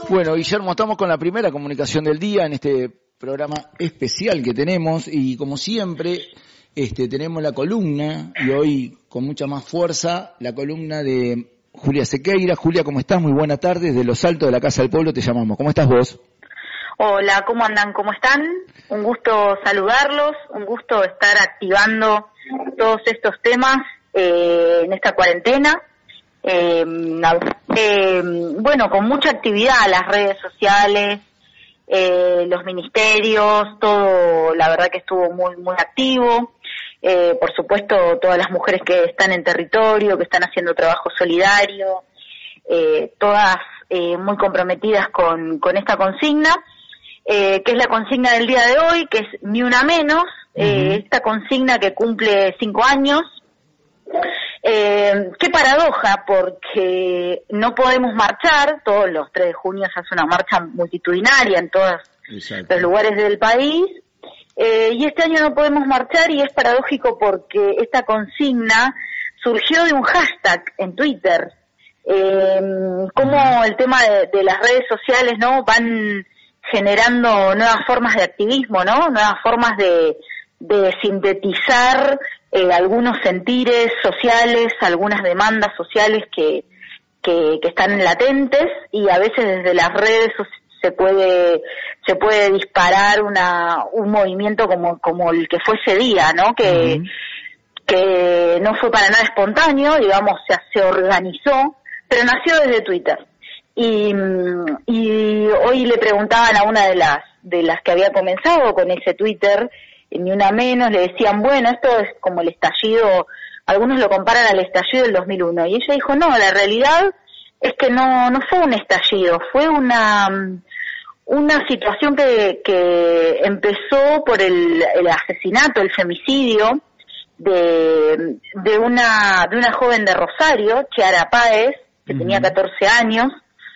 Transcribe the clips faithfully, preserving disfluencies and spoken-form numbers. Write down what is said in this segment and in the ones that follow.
Bueno, Guillermo, estamos con la primera comunicación del día en este programa especial que tenemos y como siempre este, tenemos la columna y hoy con mucha más fuerza la columna de Julia Sequeira. Julia, ¿cómo estás? Muy buena tarde, desde los altos de la Casa del Pueblo te llamamos. ¿Cómo estás vos? Hola, ¿cómo andan? ¿Cómo están? Un gusto saludarlos, un gusto estar activando todos estos temas eh, en esta cuarentena. Eh, eh, bueno, con mucha actividad, las redes sociales, eh, los ministerios, todo, la verdad que estuvo muy, muy activo. Eh, por supuesto, todas las mujeres que están en territorio, que están haciendo trabajo solidario, eh, todas eh, muy comprometidas con, con esta consigna, eh, que es la consigna del día de hoy, que es Ni Una Menos, uh-huh. eh, esta consigna que cumple cinco años. Eh, qué paradoja, porque no podemos marchar, todos los tres de junio se hace una marcha multitudinaria en todos Exacto. los lugares del país, eh, y este año no podemos marchar y es paradójico porque esta consigna surgió de un hashtag en Twitter, eh, como el tema de, de las redes sociales, ¿no? Van generando nuevas formas de activismo, ¿no? Nuevas formas de, de sintetizar Eh, algunos sentires sociales, algunas demandas sociales que, que, que están latentes y a veces desde las redes se puede se puede disparar una un movimiento como como el que fue ese día, ¿no? Que, uh-huh. que no fue para nada espontáneo, digamos, se, se organizó, pero nació desde Twitter. Y, y hoy le preguntaban a una de las de las que había comenzado con ese Twitter, Ni Una Menos, le decían, bueno, esto es como el estallido, algunos lo comparan al estallido del dos mil uno, y ella dijo, no, la realidad es que no no fue un estallido, fue una una situación que, que empezó por el, el asesinato, el femicidio de de una de una joven de Rosario, Chiara Páez, que uh-huh. tenía catorce años,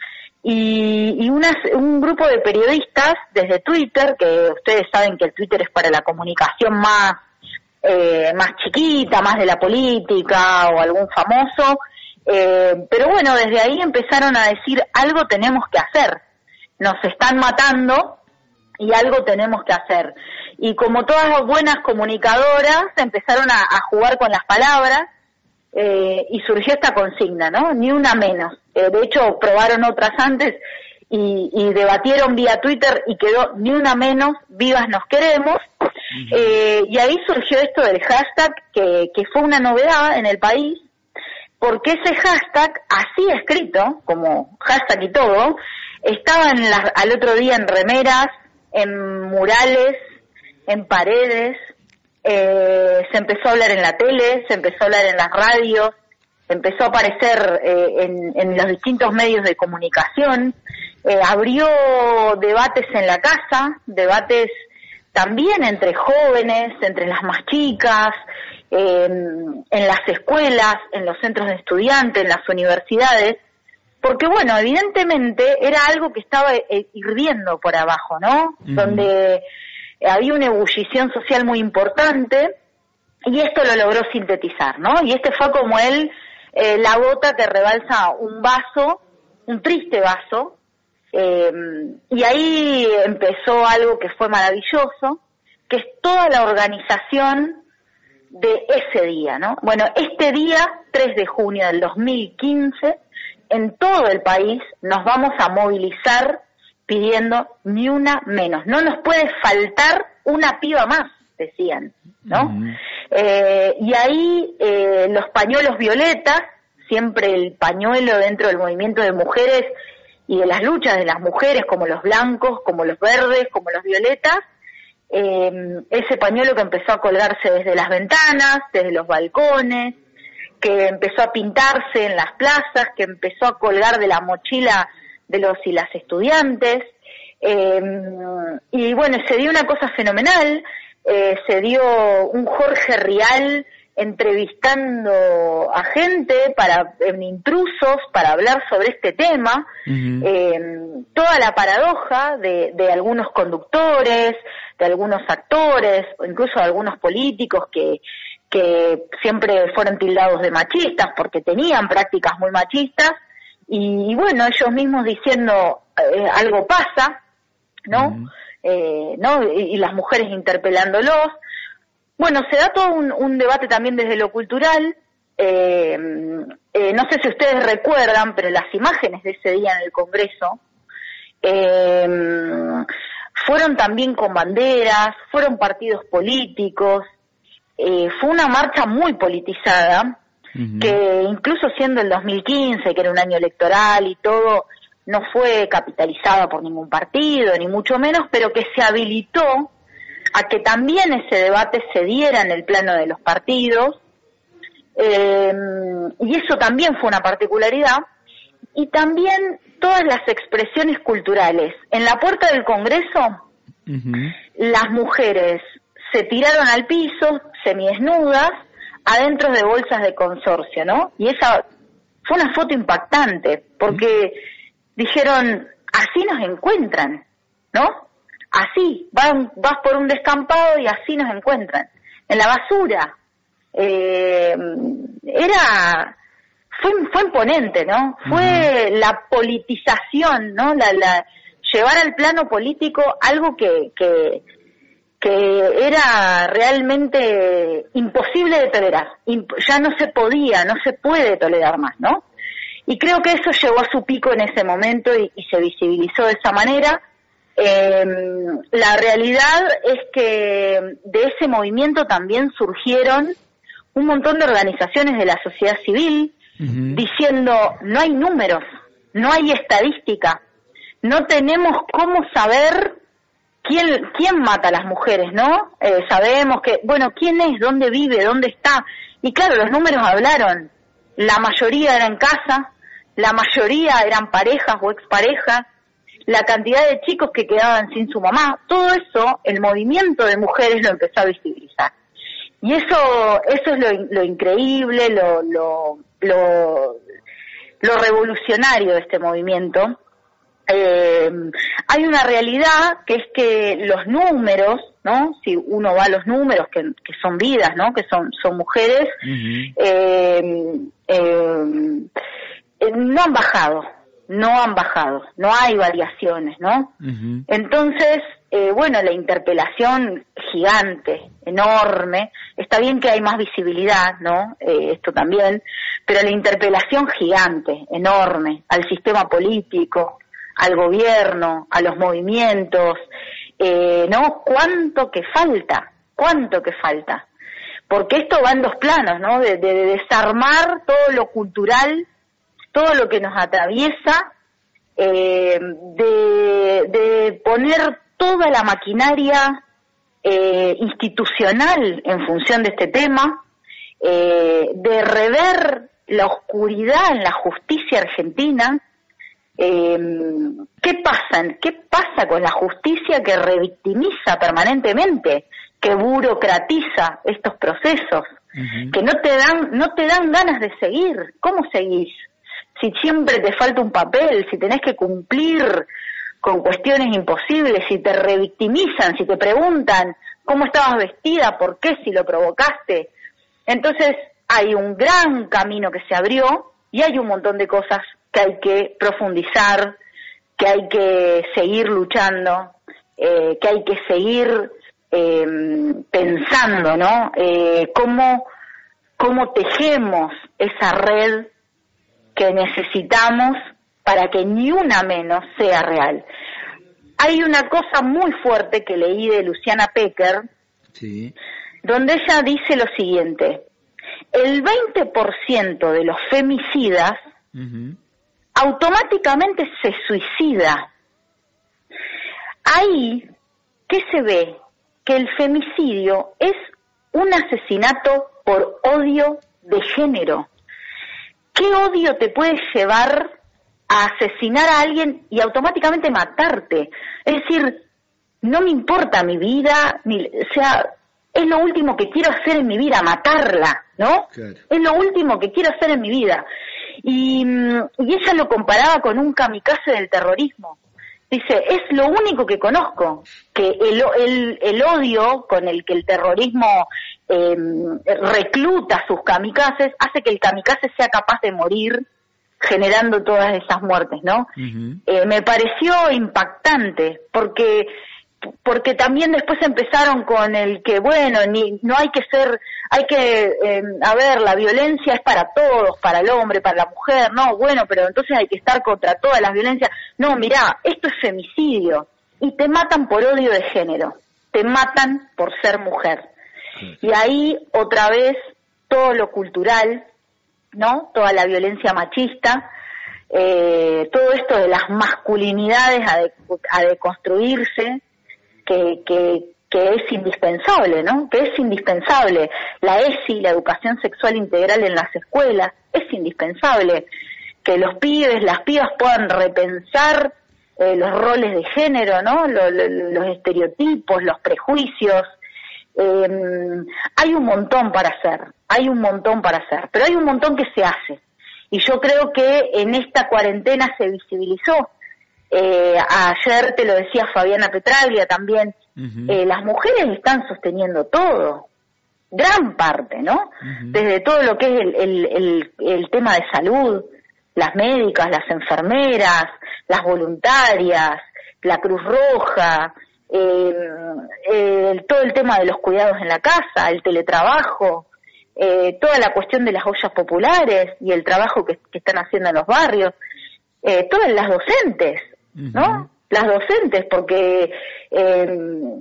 y, y unas, un grupo de periodistas desde Twitter, que ustedes saben que el Twitter es para la comunicación más eh, más chiquita, más de la política o algún famoso, eh, pero bueno, desde ahí empezaron a decir algo tenemos que hacer, nos están matando y algo tenemos que hacer. Y como todas las buenas comunicadoras empezaron a, a jugar con las palabras, Eh, y surgió esta consigna, ¿no? Ni una menos. Eh, de hecho, probaron otras antes y, y debatieron vía Twitter y quedó Ni Una Menos, vivas nos queremos. Uh-huh. Eh, y ahí surgió esto del hashtag, que, que fue una novedad en el país, porque ese hashtag, así escrito, como hashtag y todo, estaba en la, al otro día en remeras, en murales, en paredes. Eh, se empezó a hablar en la tele, se empezó a hablar en las radios, empezó a aparecer eh, en, en los distintos medios de comunicación, eh, abrió debates en la casa, debates también entre jóvenes, entre las más chicas, eh, en las escuelas, en los centros de estudiantes, en las universidades, porque bueno, evidentemente era algo que estaba eh, hirviendo por abajo, ¿no? Uh-huh. Donde había una ebullición social muy importante y esto lo logró sintetizar, ¿no? Y este fue como él, eh, la gota que rebalsa un vaso, un triste vaso, eh, y ahí empezó algo que fue maravilloso, que es toda la organización de ese día, ¿no? Bueno, este día, tres de junio del dos mil quince, en todo el país nos vamos a movilizar pidiendo Ni Una Menos. No nos puede faltar una piba más, decían, ¿no? Uh-huh. Eh, y ahí eh, los pañuelos violetas, siempre el pañuelo dentro del movimiento de mujeres y de las luchas de las mujeres, como los blancos, como los verdes, como los violetas, eh, ese pañuelo que empezó a colgarse desde las ventanas, desde los balcones, que empezó a pintarse en las plazas, que empezó a colgar de la mochila de los y las estudiantes, eh, y bueno, se dio una cosa fenomenal, eh, se dio un Jorge Rial entrevistando a gente, para en intrusos, para hablar sobre este tema, uh-huh. eh, toda la paradoja de, de algunos conductores, de algunos actores, o incluso de algunos políticos que, que siempre fueron tildados de machistas, porque tenían prácticas muy machistas, y, y bueno, ellos mismos diciendo eh, algo pasa, ¿no? Uh-huh. eh, ¿no? Y, y las mujeres interpelándolos. Bueno, se da todo un, un debate también desde lo cultural. Eh, eh, no sé si ustedes recuerdan, pero las imágenes de ese día en el Congreso eh, fueron también con banderas, fueron partidos políticos, eh, fue una marcha muy politizada, uh-huh. que incluso siendo el dos mil quince, que era un año electoral y todo, no fue capitalizada por ningún partido, ni mucho menos, pero que se habilitó a que también ese debate se diera en el plano de los partidos, eh, y eso también fue una particularidad, y también todas las expresiones culturales. En la puerta del Congreso, uh-huh. las mujeres se tiraron al piso, semidesnudas, adentro de bolsas de consorcio, ¿no? Y esa fue una foto impactante, porque uh-huh. dijeron, así nos encuentran, ¿no? Así, van, vas por un descampado y así nos encuentran, en la basura. Eh, era, fue, fue imponente, ¿no? Fue uh-huh. la politización, ¿no? La, la, llevar al plano político algo que, que, que era realmente imposible de tolerar. Imp- ya no se podía, no se puede tolerar más, ¿no? Y creo que eso llegó a su pico en ese momento y, y se visibilizó de esa manera. Eh, la realidad es que de ese movimiento también surgieron un montón de organizaciones de la sociedad civil uh-huh. diciendo, no hay números, no hay estadística, no tenemos cómo saber quién quién mata a las mujeres, ¿no? Eh, sabemos que, bueno, quién es, dónde vive, dónde está, y claro, los números hablaron, la mayoría era en casa, la mayoría eran parejas o exparejas, la cantidad de chicos que quedaban sin su mamá, todo eso, el movimiento de mujeres lo empezó a visibilizar. Y eso eso es lo, lo increíble, lo, lo, lo, lo revolucionario de este movimiento. Eh, hay una realidad que es que los números, ¿no? Si uno va a los números, que, que son vidas, ¿no? Que son, son mujeres, uh-huh. eh, eh, eh, no han bajado. No han bajado, no hay variaciones, ¿no? Uh-huh. Entonces, eh, bueno, la interpelación gigante, enorme, está bien que hay más visibilidad, ¿no? Eh, esto también, pero la interpelación gigante, enorme, al sistema político, al gobierno, a los movimientos, eh, ¿no? ¿Cuánto que falta? ¿Cuánto que falta? Porque esto va en dos planos, ¿no? De, de, de desarmar todo lo cultural, todo lo que nos atraviesa, eh, de, de poner toda la maquinaria eh, institucional en función de este tema, eh, de rever la oscuridad en la justicia argentina. Eh, ¿Qué pasa? ¿Qué pasa con la justicia que revictimiza permanentemente, que burocratiza estos procesos, uh-huh. que no te dan, no te dan ganas de seguir? ¿Cómo seguís? Si siempre te falta un papel, si tenés que cumplir con cuestiones imposibles, si te revictimizan, si te preguntan cómo estabas vestida, por qué, si lo provocaste. Entonces hay un gran camino que se abrió y hay un montón de cosas que hay que profundizar, que hay que seguir luchando, eh, que hay que seguir eh, pensando, ¿no? Eh, cómo, cómo tejemos esa red que necesitamos para que ni una menos sea real. Hay una cosa muy fuerte que leí de Luciana Pecker, sí. donde ella dice lo siguiente: el veinte por ciento de los femicidas uh-huh. automáticamente se suicida. Ahí, ¿qué se ve? Que el femicidio es un asesinato por odio de género. ¿Qué odio te puede llevar a asesinar a alguien y automáticamente matarte? Es decir, no me importa mi vida, ni, o sea, es lo último que quiero hacer en mi vida, matarla, ¿no? Claro. Es lo último que quiero hacer en mi vida. Y, y ella lo comparaba con un kamikaze del terrorismo. Dice, es lo único que conozco, que el, el, el odio con el que el terrorismo eh, recluta a sus kamikazes hace que el kamikaze sea capaz de morir generando todas esas muertes, ¿no? Uh-huh. Eh, me pareció impactante, porque porque también después empezaron con el que, bueno, ni no hay que ser, hay que, eh, a ver, la violencia es para todos, para el hombre, para la mujer, no, bueno, pero entonces hay que estar contra todas las violencias. No, mirá, esto es femicidio, y te matan por odio de género, te matan por ser mujer. Sí. Y ahí, otra vez, todo lo cultural, ¿no? Toda la violencia machista, eh, todo esto de las masculinidades a, de, a deconstruirse, que, que, que es indispensable, ¿no? Que es indispensable. La E S I, la educación sexual integral en las escuelas, es indispensable. Que los pibes, las pibas puedan repensar eh, los roles de género, ¿no? Lo, lo, los estereotipos, los prejuicios. Eh, hay un montón para hacer, hay un montón para hacer, pero hay un montón que se hace. Y yo creo que en esta cuarentena se visibilizó. Eh, ayer te lo decía Fabiana Petraglia también, uh-huh. eh, las mujeres están sosteniendo todo, gran parte, ¿no? Uh-huh. Desde todo lo que es el, el, el, el tema de salud, las médicas, las enfermeras, las voluntarias, la Cruz Roja, eh, eh, todo el tema de los cuidados en la casa, el teletrabajo, eh, toda la cuestión de las ollas populares y el trabajo que, que están haciendo en los barrios, eh, todas las docentes, ¿no? Uh-huh. Las docentes, porque eh,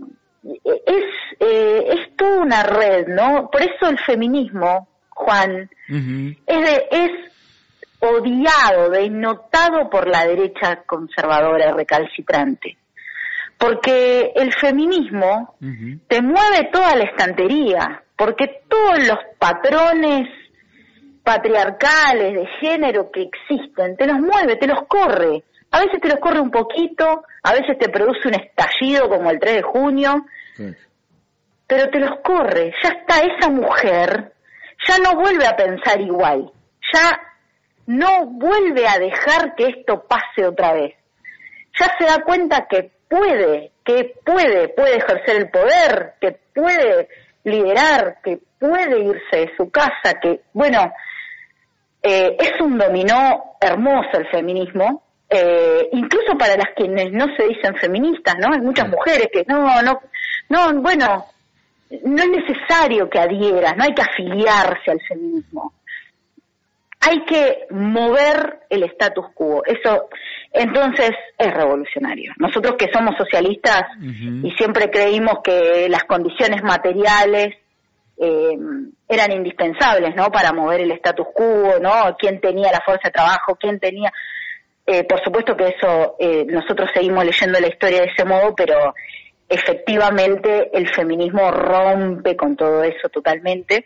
es eh, es toda una red, ¿no? Por eso el feminismo, Juan, uh-huh. es de, es odiado, denotado por la derecha conservadora recalcitrante, porque el feminismo uh-huh. te mueve toda la estantería, porque todos los patrones patriarcales de género que existen, te los mueve, te los corre. A veces te los corre un poquito, a veces te produce un estallido como el tres de junio, sí. pero te los corre. Ya está, esa mujer ya no vuelve a pensar igual, ya no vuelve a dejar que esto pase otra vez. Ya se da cuenta que puede, que puede, puede ejercer el poder, que puede liderar, que puede irse de su casa, que, bueno, eh, es un dominó hermoso el feminismo. Eh, incluso para las quienes no se dicen feministas, ¿no? Hay muchas mujeres que no, no, no, bueno, no es necesario que adhieras, no hay que afiliarse al feminismo. Hay que mover el status quo. Eso, entonces, es revolucionario. Nosotros que somos socialistas uh-huh. y siempre creímos que las condiciones materiales eh, eran indispensables, ¿no? Para mover el status quo, ¿no? Quién tenía la fuerza de trabajo, quién tenía... Eh, por supuesto que eso, eh, nosotros seguimos leyendo la historia de ese modo, pero efectivamente el feminismo rompe con todo eso totalmente.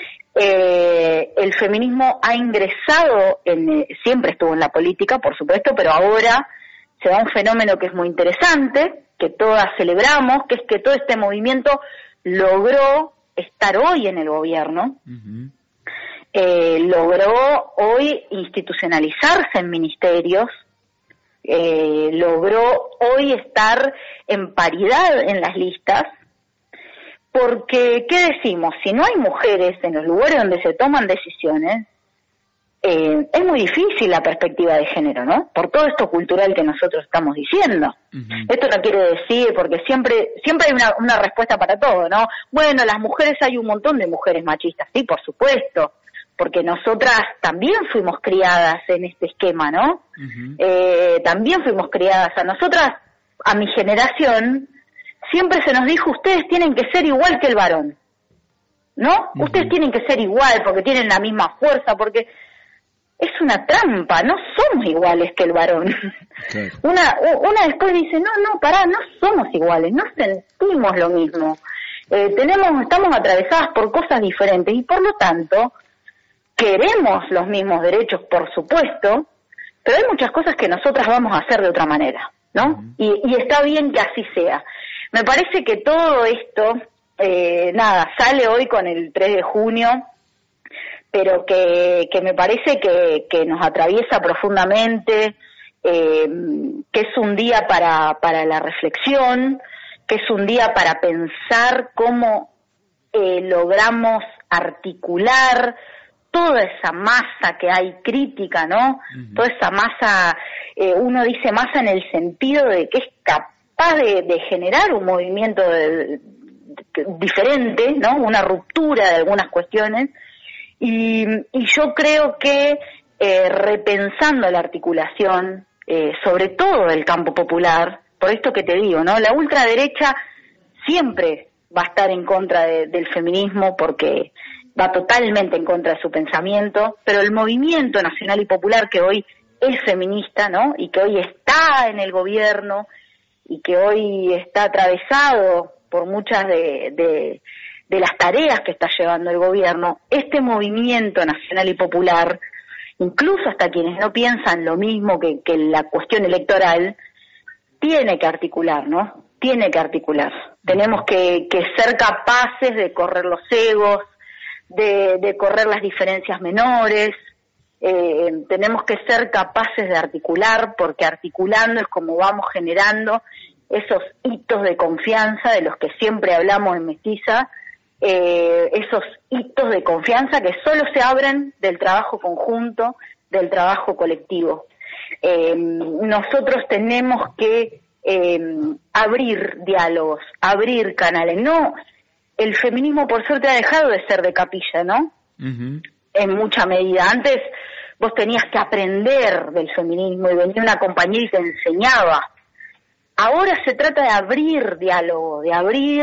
Eh, el feminismo ha ingresado, en, eh, siempre estuvo en la política, por supuesto, pero ahora se da un fenómeno que es muy interesante, que todas celebramos, que es que todo este movimiento logró estar hoy en el gobierno. Uh-huh. Eh, logró hoy institucionalizarse en ministerios, eh, logró hoy estar en paridad en las listas, porque, ¿qué decimos? Si no hay mujeres en los lugares donde se toman decisiones, eh, es muy difícil la perspectiva de género, ¿no? Por todo esto cultural que nosotros estamos diciendo. Uh-huh. Esto no quiere decir, porque siempre siempre hay una, una respuesta para todo, ¿no? Bueno, las mujeres, hay un montón de mujeres machistas, sí, por supuesto, porque nosotras también fuimos criadas en este esquema, ¿no? Uh-huh. Eh, también fuimos criadas. A nosotras, a mi generación, siempre se nos dijo, ustedes tienen que ser igual que el varón, ¿no? Uh-huh. Ustedes tienen que ser igual porque tienen la misma fuerza, porque es una trampa, no somos iguales que el varón. Okay. Una, una después dice, no, no, pará, no somos iguales, no sentimos lo mismo. Eh, tenemos, estamos atravesadas por cosas diferentes y por lo tanto queremos los mismos derechos, por supuesto, pero hay muchas cosas que nosotras vamos a hacer de otra manera, ¿no? Uh-huh. Y, y está bien que así sea. Me parece que todo esto, eh, nada, sale hoy con el tres de junio, pero que, que me parece que, que nos atraviesa profundamente, eh, que es un día para, para la reflexión, que es un día para pensar cómo eh, logramos articular toda esa masa que hay crítica, ¿no? Uh-huh. Toda esa masa, eh, uno dice masa en el sentido de que es capaz de, de generar un movimiento de, de, diferente, ¿no? Una ruptura de algunas cuestiones. Y, y yo creo que eh, repensando la articulación, eh, sobre todo del campo popular, por esto que te digo, ¿no? La ultraderecha siempre va a estar en contra de, del feminismo porque va totalmente en contra de su pensamiento, pero el movimiento nacional y popular que hoy es feminista, ¿no? Y que hoy está en el gobierno y que hoy está atravesado por muchas de, de, de las tareas que está llevando el gobierno, este movimiento nacional y popular, incluso hasta quienes no piensan lo mismo que, que la cuestión electoral, tiene que articular, ¿no? Tiene que articular. Tenemos que, que ser capaces de correr los egos, de, de correr las diferencias menores, eh, tenemos que ser capaces de articular, porque articulando es como vamos generando esos hitos de confianza de los que siempre hablamos en Mestiza, eh, esos hitos de confianza que solo se abren del trabajo conjunto, del trabajo colectivo. Eh, nosotros tenemos que eh, abrir diálogos, abrir canales. No, el feminismo por suerte ha dejado de ser de capilla, ¿no? Uh-huh. En mucha medida. Antes vos tenías que aprender del feminismo y venía una compañera y te enseñaba. Ahora se trata de abrir diálogo, de abrir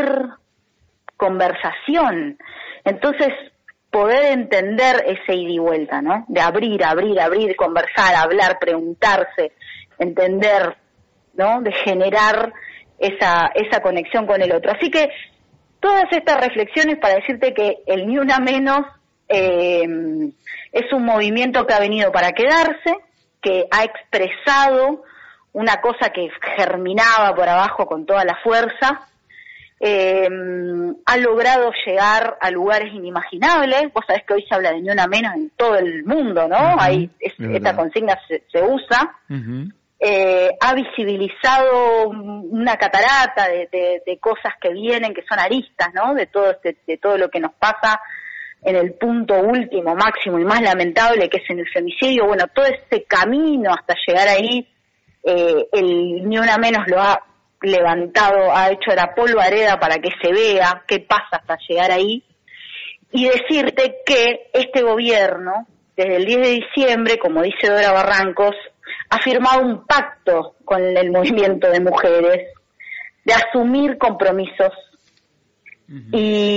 conversación. Entonces, poder entender ese ida y vuelta, ¿no? De abrir, abrir, abrir, conversar, hablar, preguntarse, entender, ¿no? De generar esa esa conexión con el otro. Así que todas estas reflexiones para decirte que el Ni Una Menos eh, es un movimiento que ha venido para quedarse, que ha expresado una cosa que germinaba por abajo con toda la fuerza, eh, ha logrado llegar a lugares inimaginables. Vos sabés que hoy se habla de Ni Una Menos en todo el mundo, ¿no? Uh-huh. Ahí es, esta consigna se, se usa. Uh-huh. Eh, ha visibilizado una catarata de, de, de cosas que vienen, que son aristas, ¿no? De todo este, de todo lo que nos pasa en el punto último, máximo y más lamentable, que es en el femicidio. Bueno, todo ese camino hasta llegar ahí, eh, el Ni Una Menos lo ha levantado, ha hecho la polvareda para que se vea qué pasa hasta llegar ahí, y decirte que este gobierno, desde el diez de diciembre, como dice Dora Barrancos, ha firmado un pacto con el movimiento de mujeres de asumir compromisos. Uh-huh.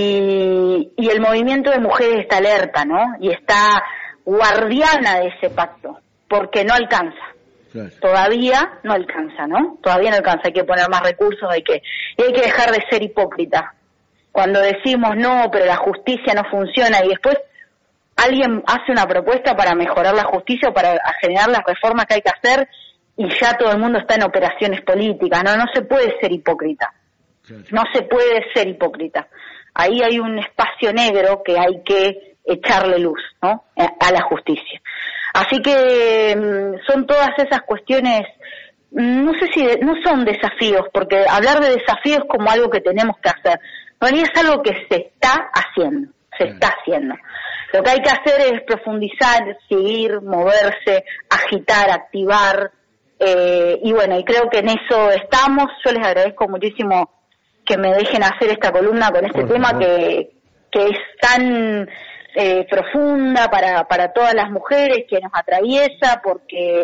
y, y el movimiento de mujeres está alerta, ¿no? Y está guardiana de ese pacto, porque no alcanza. Claro. Todavía no alcanza, ¿no? Todavía no alcanza, hay que poner más recursos, hay que y hay que dejar de ser hipócrita. Cuando decimos no, pero la justicia no funciona y después alguien hace una propuesta para mejorar la justicia o para generar las reformas que hay que hacer y ya todo el mundo está en operaciones políticas. No, no se puede ser hipócrita. Claro. No se puede ser hipócrita. Ahí hay un espacio negro que hay que echarle luz, ¿no? A la justicia. Así que son todas esas cuestiones, no sé si de, no son desafíos, porque hablar de desafíos es como algo que tenemos que hacer. En realidad es algo que se está haciendo, se Claro. está haciendo. Lo que hay que hacer es profundizar, seguir, moverse, agitar, activar, eh, y bueno, y creo que en eso estamos. Yo les agradezco muchísimo que me dejen hacer esta columna con este Por tema que, que es tan eh, profunda para, para todas las mujeres, que nos atraviesa, porque,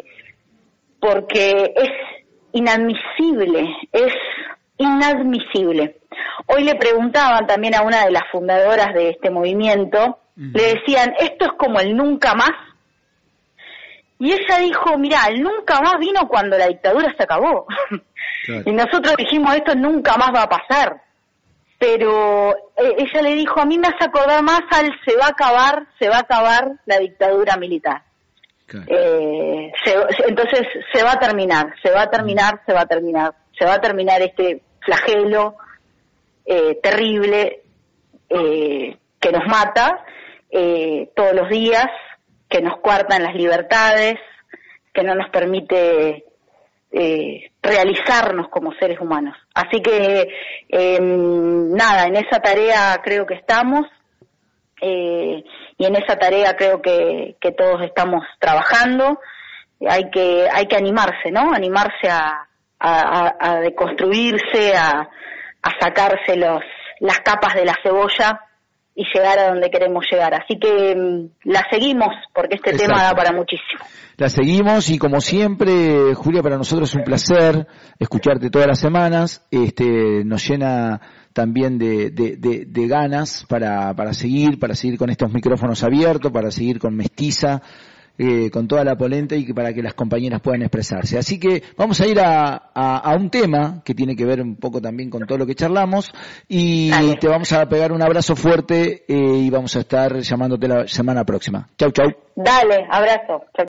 porque es inadmisible, es inadmisible. Hoy le preguntaban también a una de las fundadoras de este movimiento, uh-huh. le decían, ¿esto es como el nunca más? Y ella dijo, mirá, el nunca más vino cuando la dictadura se acabó. Claro. Y nosotros dijimos, esto nunca más va a pasar. Pero eh, ella le dijo, a mí me hace acordar más al se va a acabar, se va a acabar la dictadura militar. Claro. Eh, se, entonces se va a terminar, se va a terminar, uh-huh. se va a terminar, se va a terminar este flagelo eh, terrible eh, que nos mata eh, todos los días, que nos coartan las libertades, que no nos permite eh, realizarnos como seres humanos. Así que, eh, nada, en esa tarea creo que estamos, eh, y en esa tarea creo que, que todos estamos trabajando. Hay que hay que animarse, ¿no? Animarse a, a, a deconstruirse, a, a sacarse los, las capas de la cebolla y llegar a donde queremos llegar. Así que mmm, la seguimos, porque este Exacto. tema da para muchísimo. La seguimos y como siempre, Julia, para nosotros es un placer escucharte todas las semanas. Este, nos llena también de, de, de, de ganas para, para seguir, para seguir con estos micrófonos abiertos, para seguir con Mestiza, eh, con toda la polenta y que para que las compañeras puedan expresarse. Así que vamos a ir a, a, a un tema que tiene que ver un poco también con todo lo que charlamos y Dale. Te vamos a pegar un abrazo fuerte eh, y vamos a estar llamándote la semana próxima. Chau, chau. Dale, abrazo. Chau.